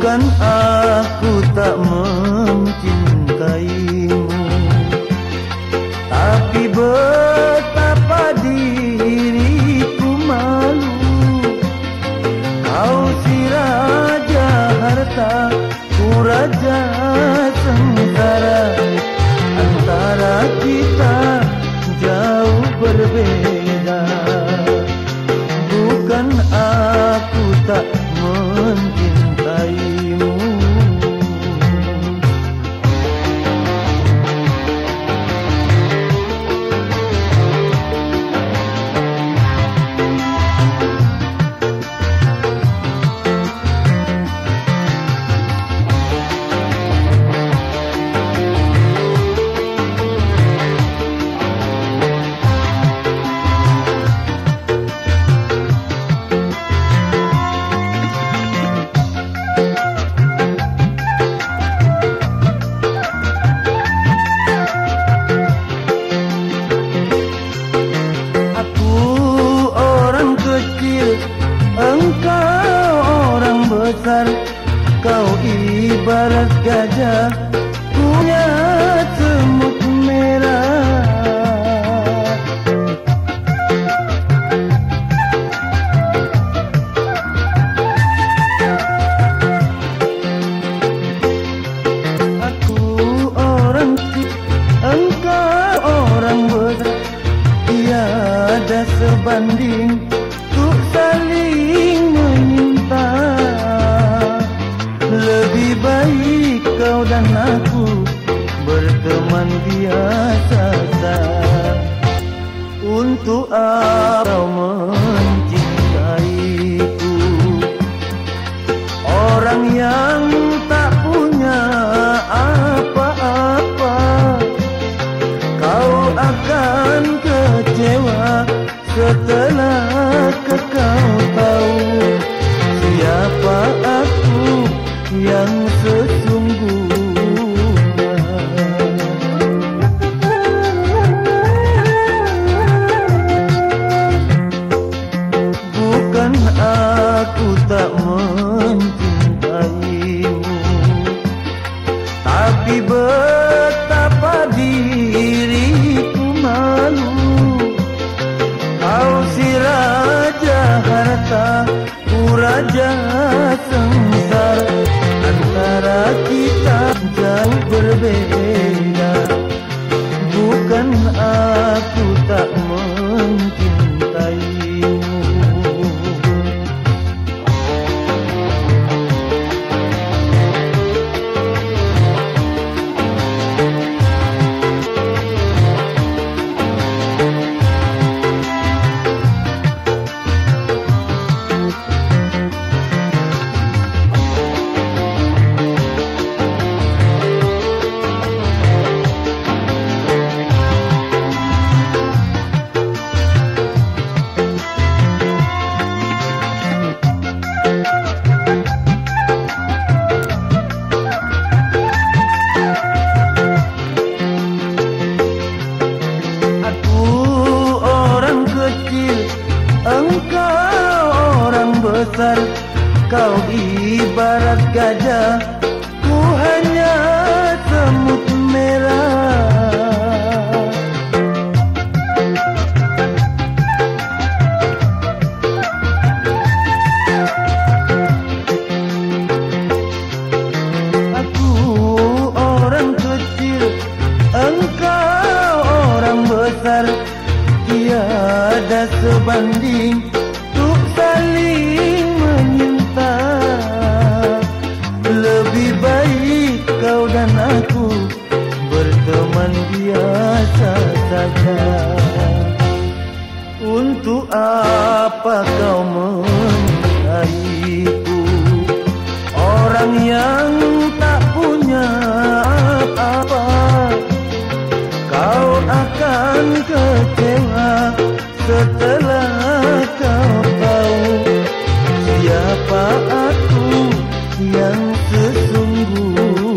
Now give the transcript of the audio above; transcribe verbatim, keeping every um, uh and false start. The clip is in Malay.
Bukan aku tak mencintaimu, tapi betapa diriku malu. Kau si raja harta, ku raja sengsara. Antara kita jauh berbeda. Bukan aku tak mencintaimu. Engkau orang besar, kau ibarat gajah punya semut merah. Aku orang kecil, engkau orang besar, tiada sebanding untuk saling meminta. Lebih baik kau dan aku berteman biasa saja. Untuk apa kau mencintaiku, orang yang tak punya apa-apa? Kau akan kecewa setelah kau tahu siapa aku yang sesungguhnya. Bukan aku tak mencintaimu, tapi betapa diriku malu. Kau si raja harta, ku raja sengsara. Antara kita jauh berbeda. Bukan aku tak mencintaimu. Engkau orang besar, kau ibarat gajah, ku hanya semut merah. Aku orang kecil, engkau orang besar, tiada sebanding untuk saling meminta. Lebih baik kau dan aku berteman biasa saja. Untuk apa kau mencintaiku, orang yang tak punya apa-apa? Kau akan kecewa setelah kau tahu siapa aku yang sesungguhnya.